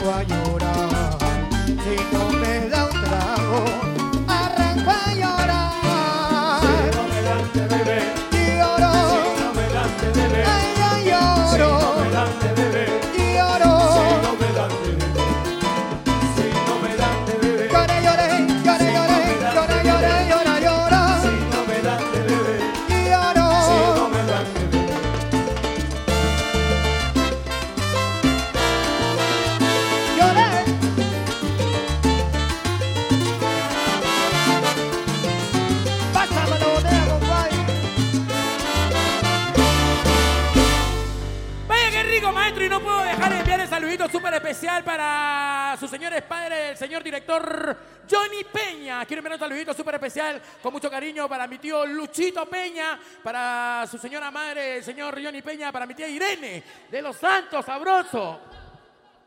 pongo a llorar. Si no me da un trago, arranco a llorar. Si no me dan de beber, Lloro, si no me dan de beber, ay, yo si lloro, no me dan de beber, lloro. si no me dan de beber, si no me dan de beber, Lloré, lloré, lloré, lloré, lloré, lloré, lloré, lloré. si no me dan de beber, Lloro. si no me dan de beber. Lloré. Pásame la botella, compadre. Vaya qué rico, maestro, y no puedo dejar de enviar el saludito súper especial para sus señores padres, el señor director Johnny Peña. Quiero enviar un saludito súper especial con mucho cariño para mi tío Luchito Peña, para su señora madre, el señor Johnny Peña, para mi tía Irene de los Santos, sabroso.